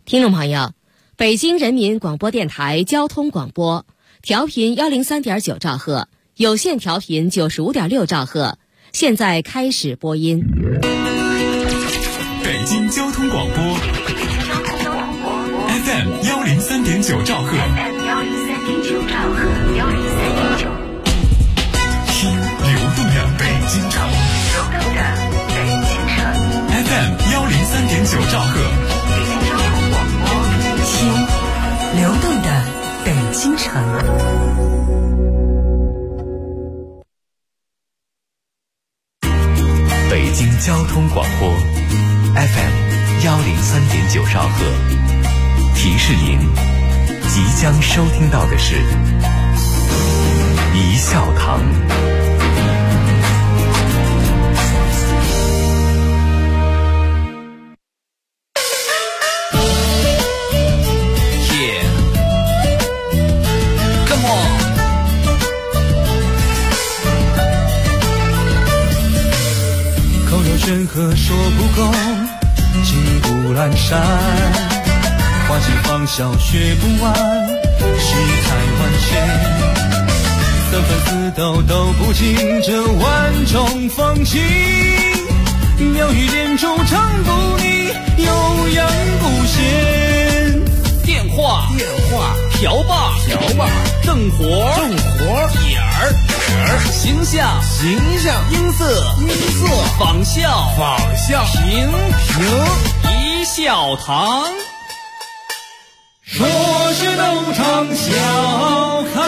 听众朋友，北京人民广播电台交通广播，调频103.9兆赫，有线调频95.6兆赫，现在开始播音。 北京交通广播 FM 103.9兆赫，听流动的北京城，FM 103.9兆赫， 听流动的北京城。 北京交通广播 FM 103.9兆赫，提示您即将收听到的是一笑堂。 任何说不够，骑虎阑珊，花季芳笑学不完，世态万千，三分四斗都不尽这万种风情，妙语连珠唱不腻，悠扬不闲。 电话瓢把正活眼儿形象音色仿效平一笑堂， 说是都唱笑开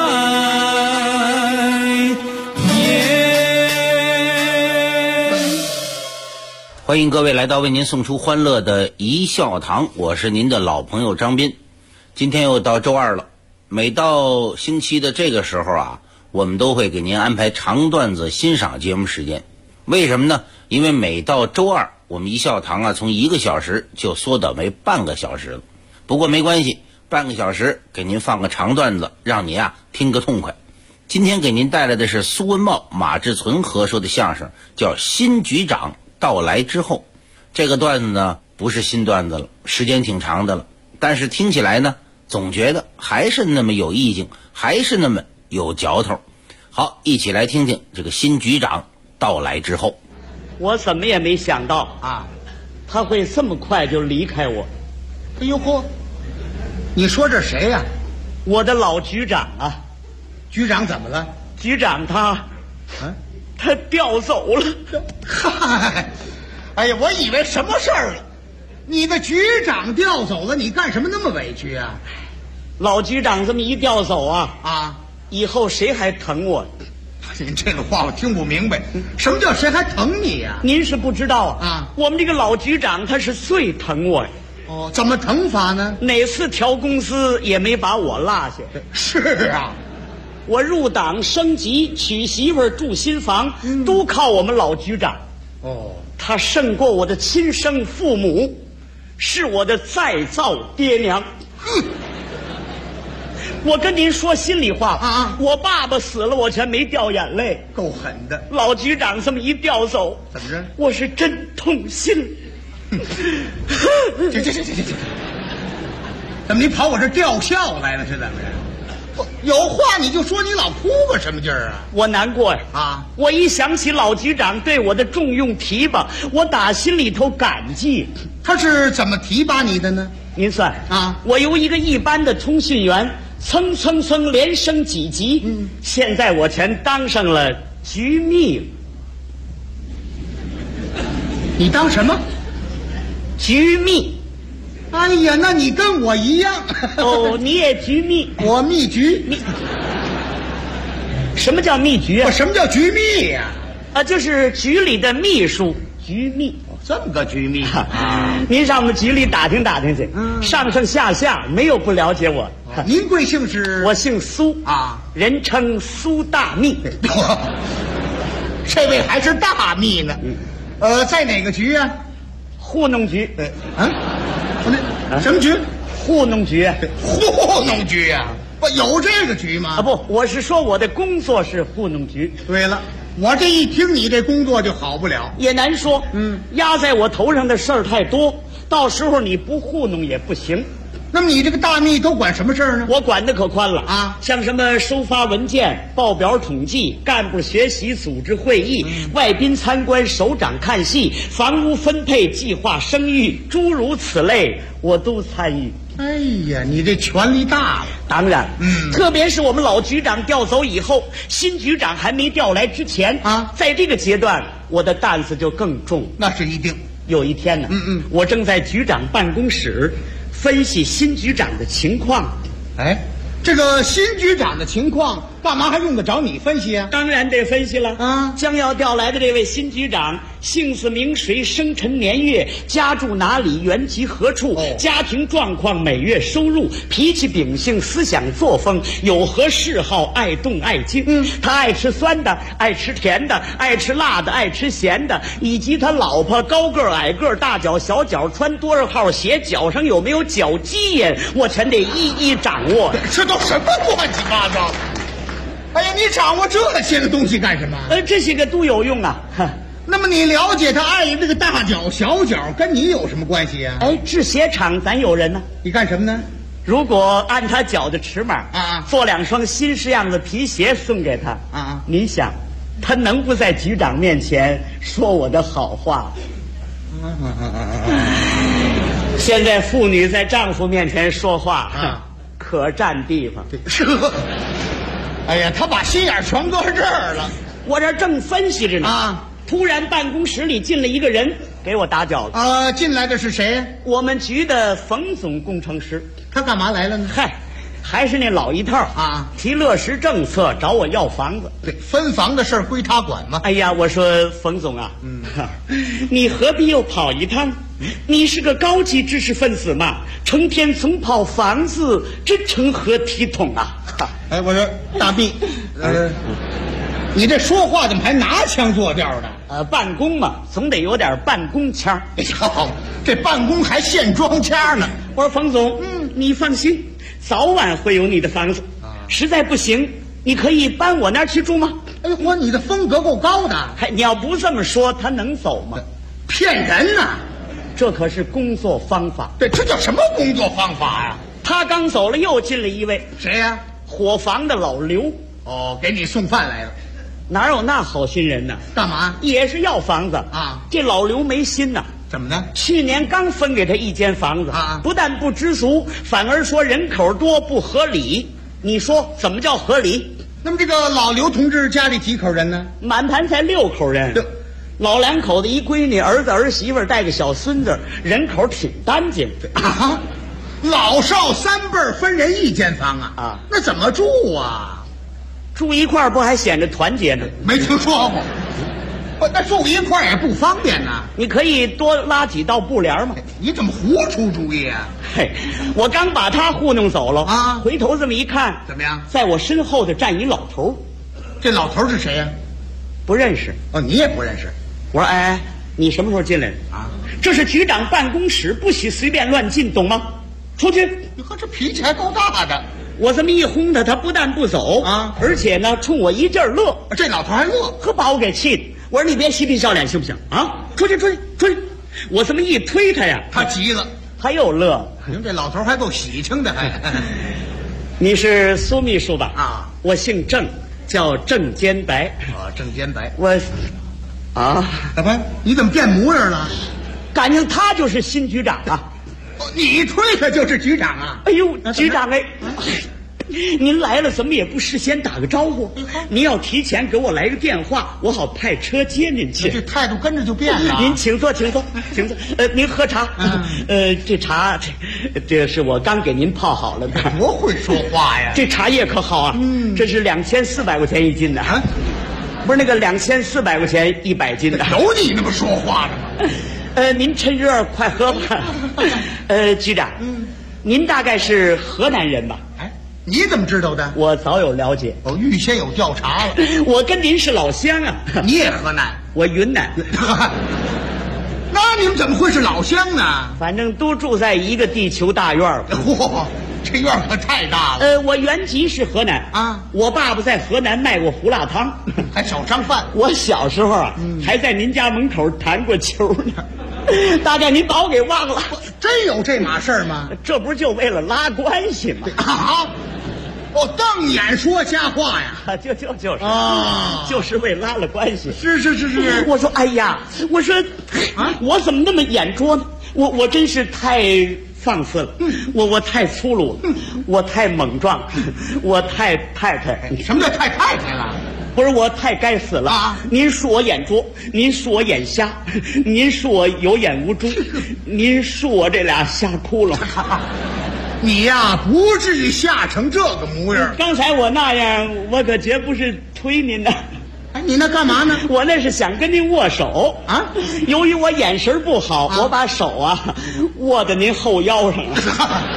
颜。 欢迎各位来到为您送出欢乐的一笑堂，我是您的老朋友张斌。今天又到周二了，每到星期的这个时候啊，我们都会给您安排长段子欣赏节目时间。为什么呢？因为每到周二，我们一笑堂啊从1个小时就缩短为半个小时了。不过没关系，半个小时给您放个长段子，让您啊听个痛快。今天给您带来的是苏文茂、马志存合说的相声，叫《新局长到来之后》。这个段子呢不是新段子了，时间挺长的了，但是听起来呢总觉得还是那么有意境，还是那么有嚼头。好，一起来听听这个新局长到来之后。 我怎么也没想到啊，他会这么快就离开我。 哎呦嚯，你说这谁呀？ 我的老局长啊。 局长怎么了？ 局长他调走了。 嗨，哎呀，我以为什么事儿了？你的局长调走了，你干什么那么委屈啊？ 老局长这么一调走啊，以后谁还疼我？ 您这个话我听不明白，什么叫谁还疼你呀？ 您是不知道啊，我们这个老局长他是最疼我呀。 哦，怎么疼法呢？ 哪次调公司也没把我落下。 是啊， 我入党升级、娶媳妇儿、住新房，都靠我们老局长。 哦， 他胜过我的亲生父母，是我的再造爹娘。我跟您说心里话啊，我爸爸死了，我全没掉眼泪， 够狠的。 老局长这么一调走， 怎么着？ 我是真痛心。 这，怎么你跑我这吊孝来了？是怎么着？有话你就说，你老哭个什么劲儿啊？ 我难过呀！ 啊， 我一想起老局长对我的重用提拔，我打心里头感激。 他是怎么提拔你的呢？ 您算啊，我由一个一般的通讯员，蹭连升几级，现在我全当上了局秘了。 你当什么？ 局秘。 哎呀，那你跟我一样。 哦，你也局秘？ 我秘局。 什么叫秘局啊？ 什么叫局秘呀？ 就是局里的秘书，局秘。 这么个局秘啊！ 您上我们局里打听打听去，上上下下没有不了解我。 您贵姓是？ 我姓苏啊， 人称苏大秘。 这位还是大秘呢。在哪个局啊？ 糊弄局。 什么局？ 糊弄局。 糊弄局啊？不有这个局吗？ 不，我是说我的工作是糊弄局。 对了，我这一听你这工作就好不了， 也难说。压在我头上的事儿太多， 到时候你不糊弄也不行。 那么你这个大秘都管什么事儿呢？ 我管的可宽了啊， 像什么收发文件、报表统计、干部学习、组织会议、外宾参观、首长看戏、房屋分配、计划生育，诸如此类，我都参与。 哎呀，你这权力大了。 当然，特别是我们老局长调走以后，新局长还没调来之前啊， 在这个阶段，我的担子就更重。 那是一定。 有一天呢，我正在局长办公室分析新局长的情况。 哎，这个新局长的情况，干嘛还用得着你分析啊？ 当然得分析了啊！ 将要调来的这位新局长，姓氏名谁，生辰年月，家住哪里，原籍何处，家庭状况，每月收入，脾气秉性，思想作风，有何嗜好，爱动爱静。他爱吃酸的，爱吃甜的，爱吃辣的，爱吃咸的，以及他老婆高个矮个，大脚小脚，穿多少号鞋，脚上有没有脚鸡眼，我全得一一掌握。 这都什么乱七八糟？哎呀，你掌握这些个东西干什么？ 这些个都有用啊。 那么你了解他爱这个大脚小脚，跟你有什么关系啊？ 制鞋厂咱有人呢。 你干什么呢？ 如果按他脚的尺码做2双新式样子皮鞋送给他你想，他能不在局长面前说我的好话？现在妇女在丈夫面前说话可占地方。 哎呀，他把心眼全搁这儿了。 我这正分析着呢突然办公室里进了一个人，给我打搅了。 进来的是谁？ 我们局的冯总工程师。 他干嘛来了呢？ 嗨，还是那老一套提落实政策，找我要房子。 对，分房的事儿归他管嘛。 哎呀，我说冯总啊，你何必又跑一趟？你是个高级知识分子嘛，成天总跑房子，这成何体统啊？ 哎，我说大毕，你这说话怎么还拿腔作调的？ 办公嘛，总得有点办公腔。 这办公还现装腔呢。 我说冯总，你放心，早晚会有你的房子。实在不行，你可以搬我那儿去住吗？ 哎，我你的风格够高的。 你要不这么说，他能走吗？ 骗人呐！ 这可是工作方法。 对，这叫什么工作方法呀？ 他刚走了，又进了一位。 谁呀？ 伙房的老刘。 给你送饭来了。 哪有那好心人呢？ 干嘛？ 也是要房子这老刘没心呐。 怎么呢？ 去年刚分给他一间房子不但不知足，反而说人口多不合理。你说怎么叫合理？ 那么这个老刘同志家里几口人呢？ 满盘才6口人。老2口子一闺女，儿子儿媳妇带个小孙子，人口挺干净老少3辈儿分人一间房那怎么住啊？ 住一块儿不还显着团结呢？ 没听说过。那住一块儿也不方便呐。 你可以多拉几道布帘嘛。 你怎么胡出主意啊？ 我刚把他糊弄走了回头这么一看， 怎么样？ 在我身后的站一老头。 这老头是谁呀？ 不认识。 你也不认识。 我说你什么时候进来的这是局长办公室，不许随便乱进，懂吗？出去。 你看这脾气还够大的。 我这么一轰他不但不走而且呢冲我一阵乐。 这老头还乐， 可把我给气的。我说你别嬉皮笑脸行不行出去出去出去。我这么一推他呀， 他急了， 他又乐。 您这老头还够喜庆的。 你是苏秘书吧？我姓郑，叫郑坚白。 郑坚白。 我大白，你怎么变模样了？ 感情他就是新局长你推他就是局长啊？ 哎呦，局长您来了怎么也不事先打个招呼？您要提前给我来个电话，我好派车接您去。 这态度跟着就变了。 您请坐，请坐，请坐。您喝茶。这茶，这是我刚给您泡好了的。 多会说话呀！ 这茶叶可好啊！这是2400块钱1斤的不是那个2400块钱100斤的。 有你那么说话的吗？ 您趁热快喝吧。局长，您大概是河南人吧？ 你怎么知道的？ 我早有了解。 预先有调查了。 我跟您是老乡啊。 你也河南？ 我云南。 那你们怎么会是老乡呢？ 反正都住在一个地球大院儿。 这院可太大了。 我原籍是河南我爸爸在河南卖过胡辣汤， 还小商贩。 我小时候还在您家门口弹过球呢。 大家你把我给忘了， 真有这码事儿吗？ 这不是就为了拉关系吗？ 啊！哦，瞪眼说瞎话呀！ 就是啊， 就是为拉了关系。 是。 我说，哎呀，我说啊，我怎么那么眼拙呢？我真是太放肆了，我太粗鲁了，我太莽撞，我太太太。 什么叫太太太了？ 不是我太该死了啊！您说我眼拙，您说我眼瞎，您说我有眼无珠，您说我这俩瞎窟窿。 你呀，不至于吓成这个模样。 刚才我那样，我可绝不是推您的。 哎，你那干嘛呢？ 我那是想跟您握手啊。由于我眼神不好，我把手啊握在您后腰上了。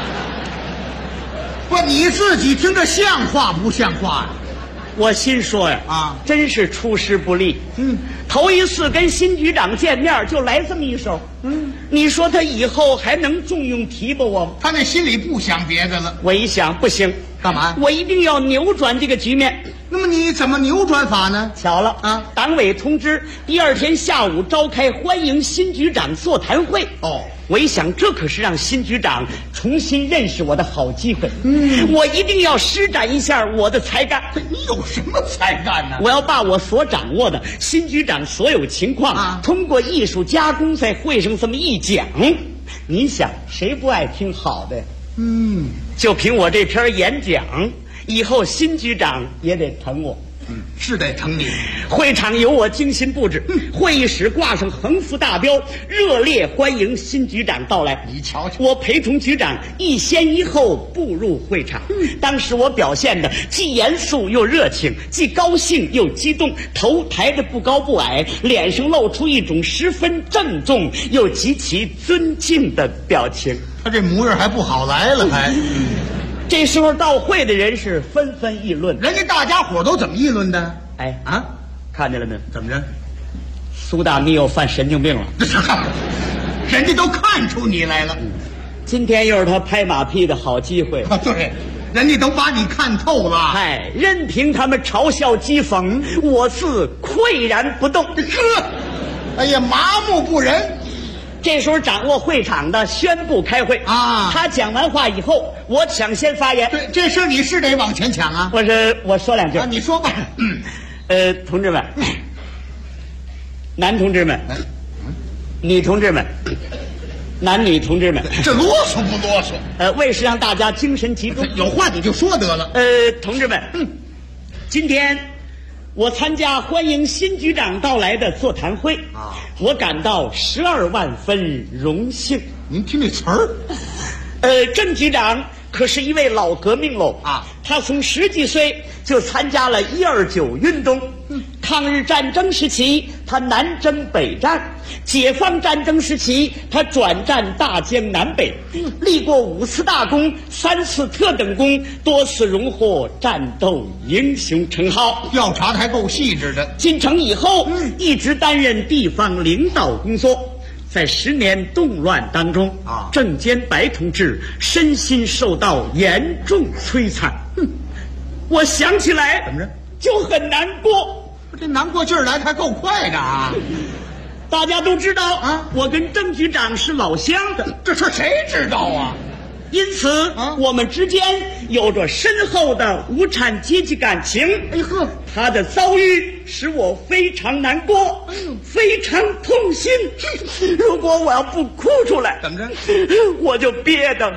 不，你自己听着像话不像话呀？ 我心说呀， 啊， 真是出师不利。头一次跟新局长见面就来这么一手。你说他以后还能重用提拔我吗？ 他那心里不想别的了。 我一想，不行， 干嘛？ 我一定要扭转这个局面。 那么你怎么扭转法呢？ 巧了啊！党委通知第二天下午召开欢迎新局长座谈会。 哦， 我一想，这可是让新局长重新认识我的好机会。我一定要施展一下我的才干。 你有什么才干呢？ 我要把我所掌握的新局长所有情况通过艺术加工，在会上这么一讲。你想，谁不爱听好的？就凭我这篇演讲，以后新局长也得疼我。 是得疼你。 会场由我精心布置，会议室挂上横幅大标，热烈欢迎新局长到来。 你瞧瞧， 我陪同局长一先一后步入会场。当时我表现的既严肃又热情，既高兴又激动，头抬着不高不矮，脸上露出一种十分郑重又极其尊敬的表情。 他这模样还不好来了，还。 这时候到会的人是纷纷议论， 人家大家伙都怎么议论的？ 哎啊，看见了没有？ 怎么着？ 苏大密又犯神经病了。 人家都看出你来了。 今天又是他拍马屁的好机会。 对，人家都把你看透了。 哎，任凭他们嘲笑讥讽，我自岿然不动。 哎呀，麻木不仁。 这时候掌握会场的宣布开会啊！他讲完话以后，我抢先发言。 对，这事你是得往前抢啊！ 我说两句啊，你说吧。 同志们，男同志们，女同志们，男女同志们， 这啰嗦不啰嗦？ 为是让大家精神集中， 有话你就说得了。 同志们，今天我参加欢迎新局长到来的座谈会啊，我感到12万分荣幸。 您听这词儿， 郑局长可是一位老革命喽啊！他从10几岁就参加了129运动，抗日战争时期他南征北战，解放战争时期他转战大江南北，立过5次大功，3次特等功，多次荣获战斗英雄称号。 调查的还够细致的。 进城以后，一直担任地方领导工作。在10年动乱当中啊，郑坚白同志身心受到严重摧残。我想起来怎么着就很难过。 这难过劲儿来还够快的啊！ 大家都知道啊，我跟郑局长是老乡， 这事谁知道啊？ 因此我们之间有着深厚的无产阶级感情。 哎呵， 他的遭遇使我非常难过，非常痛心。如果我要不哭出来， 怎么着？ 我就憋的。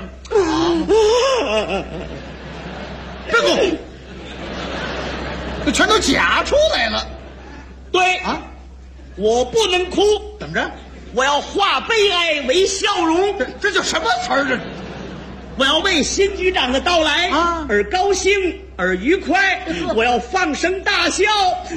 别哭，这全都假出来了。 对啊，我不能哭。 怎么着？ 我要化悲哀为笑容。 这叫什么词儿？这我要为新局长的到来而高兴而愉快，我要放声大笑。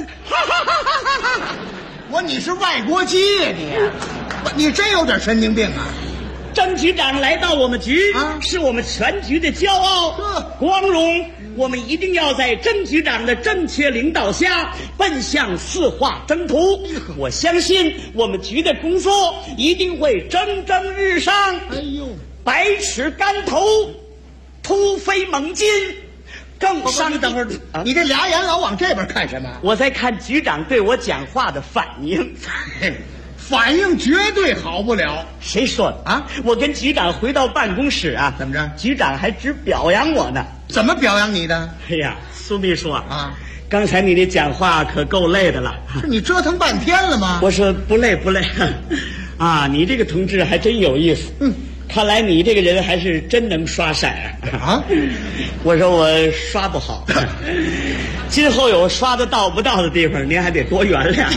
你是外国鸡呀你真有点神经病啊！ 郑局长来到我们局是我们全局的骄傲光荣，我们一定要在郑局长的正确领导下奔向4化征途。我相信我们局的工作一定会蒸蒸日上。 哎呦， 百尺竿头，突飞猛进，更上。 等会儿，你这俩眼老往这边看什么？ 我在看局长对我讲话的反应。 反应绝对好不了。 谁说的啊？ 我跟局长回到办公室啊， 怎么着？ 局长还只表扬我呢。 怎么表扬你的？ 哎呀，苏秘书啊， 刚才你的讲话可够累的了。 是你折腾半天了吗？ 我说不累不累，啊，你这个同志还真有意思。看来你这个人还是真能刷色啊！我说我刷不好，今后有刷得到不到的地方，您还得多原谅。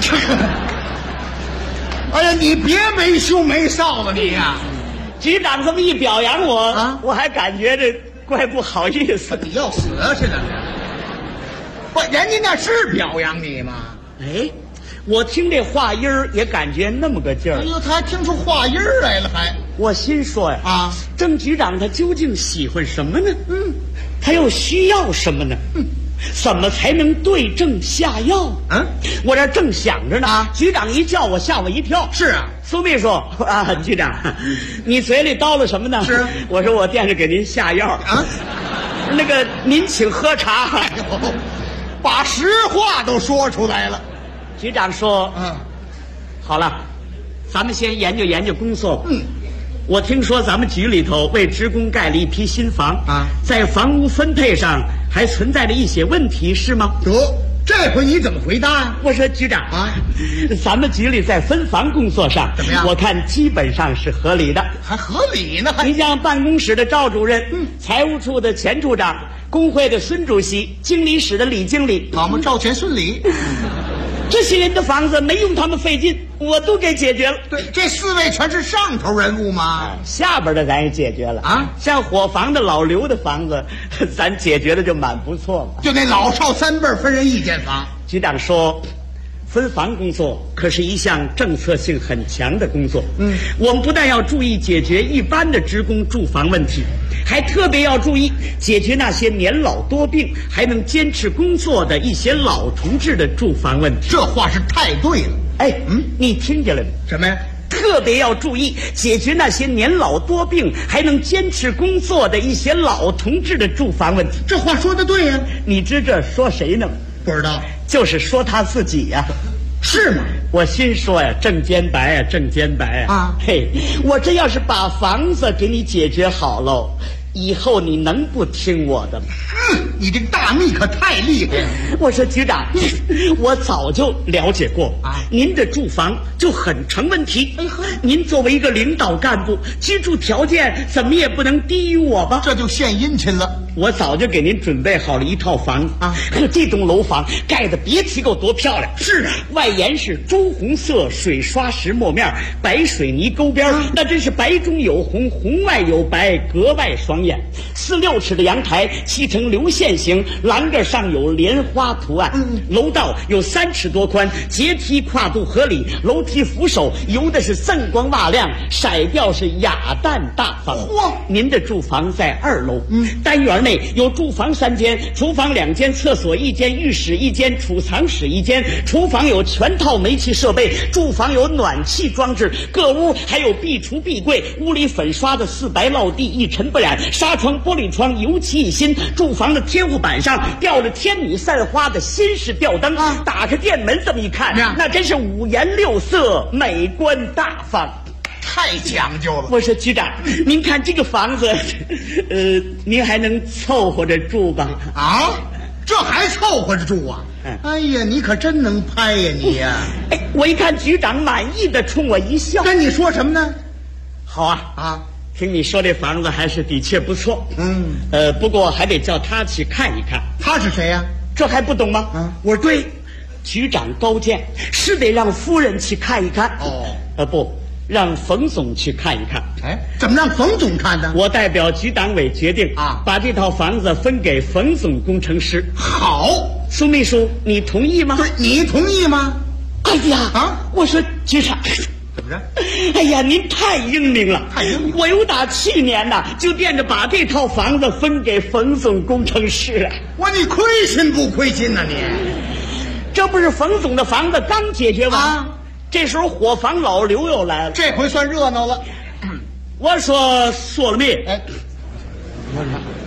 哎呀，你别没羞没臊了你呀！ 局长这么一表扬我啊， 我还感觉这怪不好意思。 你要死啊？是怎么着？不，人家那是表扬你吗？ 哎，我听这话音儿也感觉那么个劲儿。 哎呦，他还听出话音儿来了，还。 我心说呀， 啊， 郑局长他究竟喜欢什么呢？他又需要什么呢？怎么才能对症下药？我这正想着呢，局长一叫我，吓我一跳。 是啊， 苏秘书啊，局长，你嘴里叨了什么呢？ 是， 我说我惦着给您下药啊。那个，您请喝茶。 哎呦，把实话都说出来了。 局长说，好了，咱们先研究研究工作吧。我听说咱们局里头为职工盖了一批新房啊，在房屋分配上还存在着一些问题，是吗？ 得，这回你怎么回答呀？ 我说局长啊，咱们局里在分房工作上怎么样？ 我看基本上是合理的， 还合理呢？ 你像办公室的赵主任，财务处的钱处长，工会的孙主席，经理室的李经理， 好嘛，赵钱孙李。 这些人的房子没用他们费劲，我都给解决了。 对，这4位全是上头人物嘛， 下边的咱也解决了啊。像伙房的老刘的房子，咱解决的就蛮不错了。 就那老少3辈分人1间房。 局长说，分房工作可是一项政策性很强的工作。我们不但要注意解决一般的职工住房问题，还特别要注意解决那些年老多病还能坚持工作的一些老同志的住房问题。 这话是太对了。 哎，你听见了没？ 什么呀？ 特别要注意解决那些年老多病还能坚持工作的一些老同志的住房问题。 这话说的对呀。 你知这说谁呢？ 不知道。 就是说他自己呀。 是吗？ 我心说呀，郑坚白呀，郑坚白啊！嘿，我这要是把房子给你解决好喽，以后你能不听我的吗？ 你这个大秘可太厉害了。 我说局长，我早就了解过啊，您的住房就很成问题。您作为一个领导干部，居住条件怎么也不能低于我吧？ 这就献殷勤了。 我早就给您准备好了一套房子啊，这栋楼房盖的别提够多漂亮。是啊，外檐是朱红色水刷石墨面，白水泥沟边，那真是白中有红，红外有白，格外爽眼。4、6尺的阳台砌成流线型，栏杆上有莲花图案。楼道有3尺多宽，阶梯跨度合理，楼梯扶手油的是锃光瓦亮，色调是雅淡大方。您的住房在2楼，单元内有住房3间，厨房2间，厕所1间，浴室1间，储藏室1间。厨房有全套煤气设备，住房有暖气装置，各屋还有壁橱壁柜。屋里粉刷的4白落地，一尘不染，纱窗玻璃窗油漆一新。住房的天花板上吊着天女散花的新式吊灯，打开店门这么一看，那真是5颜6色，美观大方。 太讲究了。 我说局长，您看这个房子，您还能凑合着住吧？ 啊，这还凑合着住啊？哎呀，你可真能拍呀你呀！ 哎，我一看局长满意的冲我一笑。 跟你说什么呢？ 好啊，听你说这房子还是的确不错。不过还得叫他去看一看。 他是谁呀？ 这还不懂吗？我说对，局长高见，是得让夫人去看一看。不，让冯总去看一看。 哎，怎么让冯总看呢？ 我代表局党委决定把这套房子分给冯总工程师。 好， 苏秘书，你同意吗？ 对，你同意吗？ 哎呀，我说局长， 怎么着？ 哎呀，您太英明了， 太英明！ 我有打去年呐，就惦着把这套房子分给冯总工程师。 你亏心不亏心呢？你这不是冯总的房子刚解决完这时候伙房老刘又来了， 这回算热闹了。 我说说了没？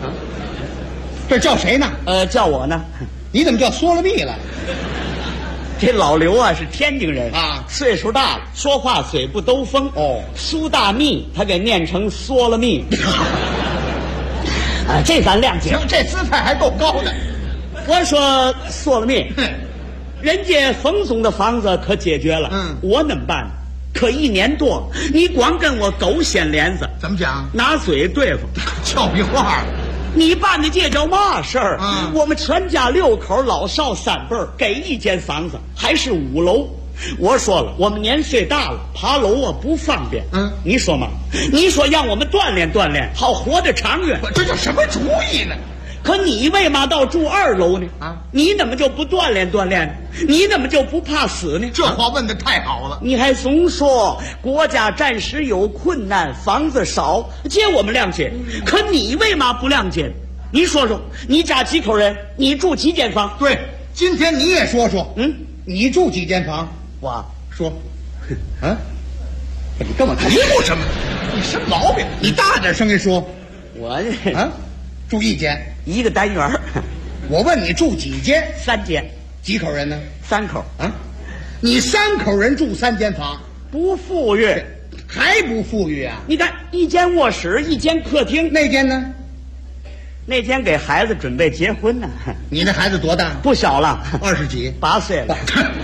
这叫谁呢？ 叫我呢。 你怎么叫缩了蜜了？ 这老刘啊是天津人啊， 岁数大了，说话嘴不兜风。 哦， 苏大密他给念成缩了密。啊，这咱谅解。 行，这姿态还够高的。 我说缩了密，人家冯总的房子可解决了，我怎么办？可1年多，你光跟我狗掀帘子， 怎么讲？ 拿嘴对付， 俏皮话。 你办的这叫嘛事儿？ 嗯， 我们全家6口，老少3辈儿，给一间房子，还是5楼。我说了，我们年岁大了，爬楼啊不方便。你说嘛？你说让我们锻炼锻炼，好活得长远。 这叫什么主意呢？ 可你为嘛到住2楼呢？啊，你怎么就不锻炼锻炼呢？你怎么就不怕死呢？ 这话问得太好了。 你还总说国家暂时有困难，房子少，这我们谅解。可你为嘛不谅解？你说说，你家几口人？你住几间房？ 对，今天你也说说。你住几间房？ 我说。啊？你跟我嘀咕什么？你什么毛病？你大点声音说。 我啊，住1间 ，1个单元。 我问你住几间 ？3间。 几口人呢 ？3口。 啊，你3口人住3间房， 不富裕， 还不富裕啊？ 你看，1间卧室，1间客厅， 那间呢？ 那间给孩子准备结婚呢。 你那孩子多大？ 不小了 ，20几 ，8岁了。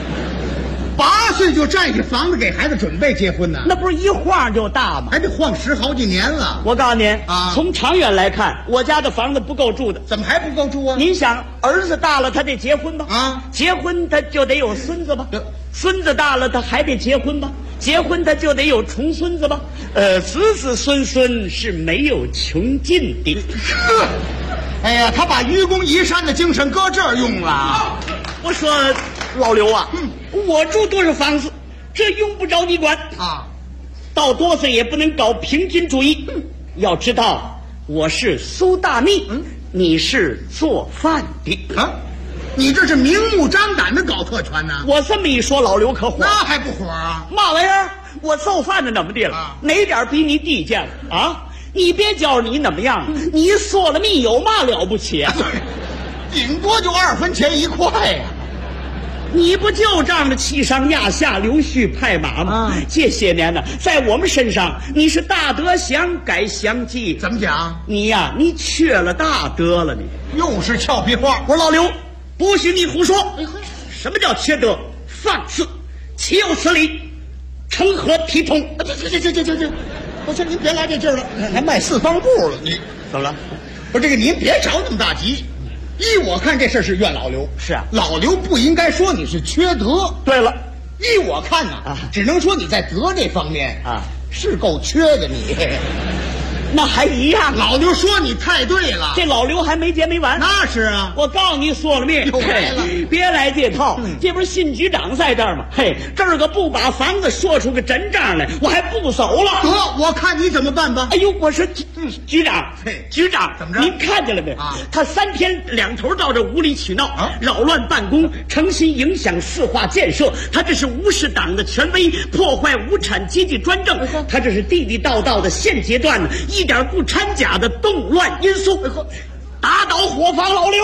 8岁就占一房子给孩子准备结婚呢？ 那不是一晃就大吗？ 还得晃10好几年了。 我告诉您啊， 从长远来看，我家的房子不够住的。 怎么还不够住啊？ 您想，儿子大了他得结婚吧？ 啊， 结婚他就得有孙子吧？孙子大了他还得结婚吧？结婚他就得有重孙子吧？子子孙孙是没有穷尽的。 哎呀，他把愚公移山的精神搁这儿用了。 我说老刘啊，我住多少房子，这用不着你管啊。 到多岁也不能搞平均主义。要知道，我是苏大密，你是做饭的啊。你这是明目张胆的搞特权呢。 我这么一说，老刘可火。 那还不火啊？ 嘛玩意儿？我做饭的怎么的了？ 啊， 哪点比你低贱了啊？你别教你怎么样，你说了密有嘛了不起啊？ 顶多就2分钱1块呀。 你不就仗着欺上压下、溜须拍马吗？这些年呢，在我们身上，你是大德想改祥记。 怎么讲？ 你呀，你缺了大德了，你又是俏皮话。 我说老刘，不许你胡说。什么叫缺德？放肆！岂有此理！成何体统？ 这，我说您别来这劲儿了，还迈4方步了，你怎么了？ 不是这个，您别着那么大急。依我看，这事是怨老刘。 是啊， 老刘不应该说你是缺德。 对了， 依我看呢，只能说你在德这方面是够缺的你。 那还一样。 老刘说你太对了， 这老刘还没结没完。 那是啊， 我告诉你说了命， 又来了， 别来这套。这不是新局长在这儿吗？嘿，这儿个不把房子说出个真账来，我还不走了。 得，我看你怎么办吧。 哎呦，我说局长，局长怎么着？ 您看见了没？他3天2头到这无理取闹，扰乱办公，诚心影响市化建设。他这是无视党的权威，破坏无产阶级专政。他这是地地道道的现阶段一点不掺假的动乱因素，打倒伙房老刘。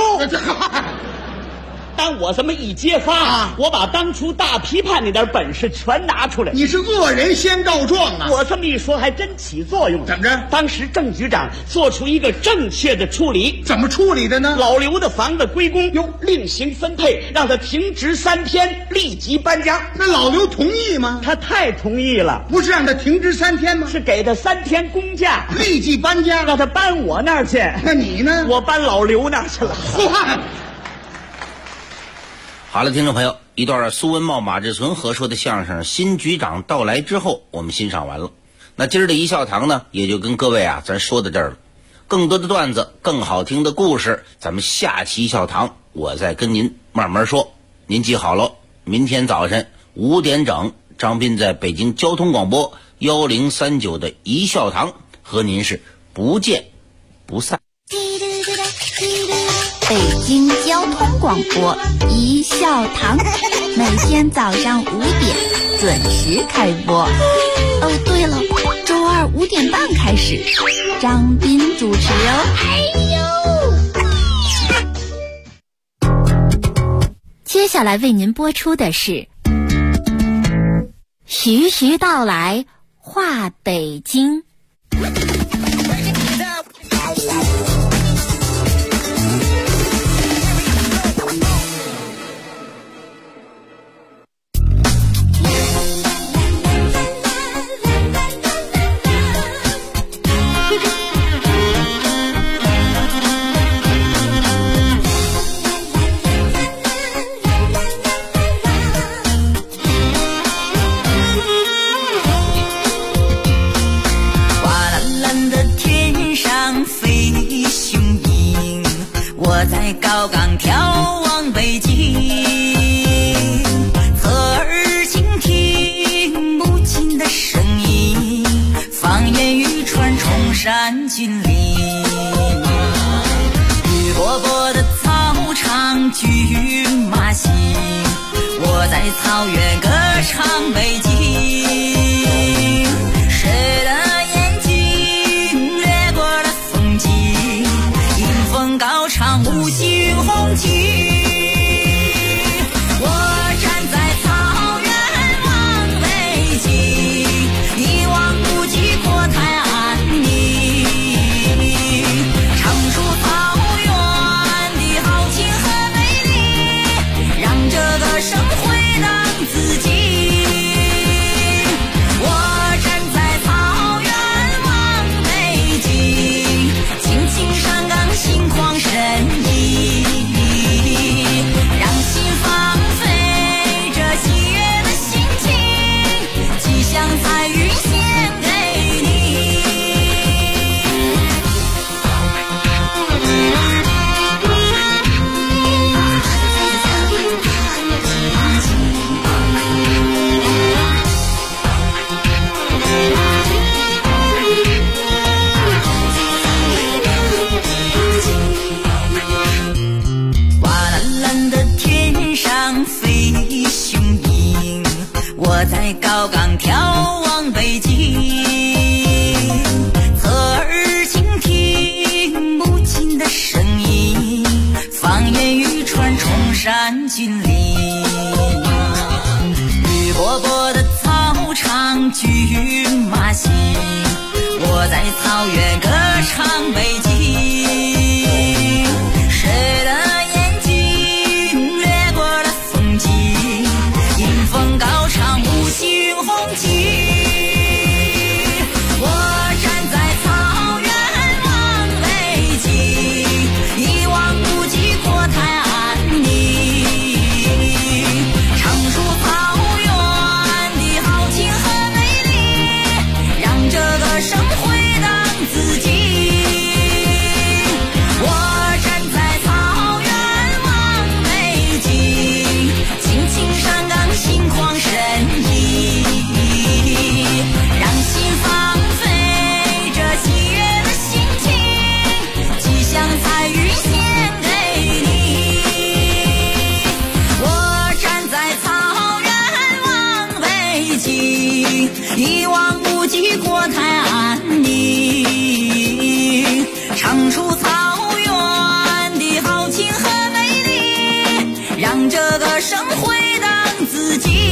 但我这么一揭发，我把当初大批判那点本事全拿出来。 你是恶人先告状啊！ 我这么一说还真起作用了。 怎么着？ 当时郑局长做出一个正确的处理。 怎么处理的呢？ 老刘的房子归公，另行分配，让他停职3天，立即搬家。 那老刘同意吗？ 他太同意了。 不是让他停职3天吗？ 是给他3天公假， 立即搬家， 让他搬我那儿去。 那你呢？ 我搬老刘那儿去了。 好了，听众朋友，一段苏文茂、马志存合说的相声《新局长到来》之后，我们欣赏完了。那今儿的一笑堂呢，也就跟各位咱说到这儿了。更多的段子，更好听的故事，咱们下期一笑堂我再跟您慢慢说。您记好了，明天早晨5点整，张斌在北京交通广播1039的一笑堂和您是不见不散。 北京交通广播一笑堂，每天早上5点准时开播。哦，对了，周二5点半开始，张斌主持哦。哎呦！接接下来为您播出的是徐徐道来话北京。 高岗眺望北京，侧耳倾听母亲的声音，放眼欲穿崇山峻岭。绿波波的草场骏马行，我在草原歌唱北京。谁的眼睛掠过了风景，迎风高唱五星红旗。我站在草原望北京，一望无际国泰安宁，唱出草原的豪情和美丽，让这个生回荡自己。我站在草原望北京，青青山岗心旷神怡，让心放飞这喜悦的心情，吉祥彩云献给你。瓦蓝蓝的天上飞雄鹰，我在高岗眺望北京，侧耳倾听母亲的声音，放眼欲穿崇山峻岭。绿波波的草场骏马行，我在草原歌唱北京。谁的眼睛掠过了风景，迎风高唱五星红旗。我站在草原望北京，一望无际国泰安宁，唱出草原的豪情和美丽，让这个生回荡自己。我站在草原望北京，青青山岗心旷神怡，让心放飞这喜悦的心情，吉祥彩云献给你。我站在草原望北京，一望无际国泰安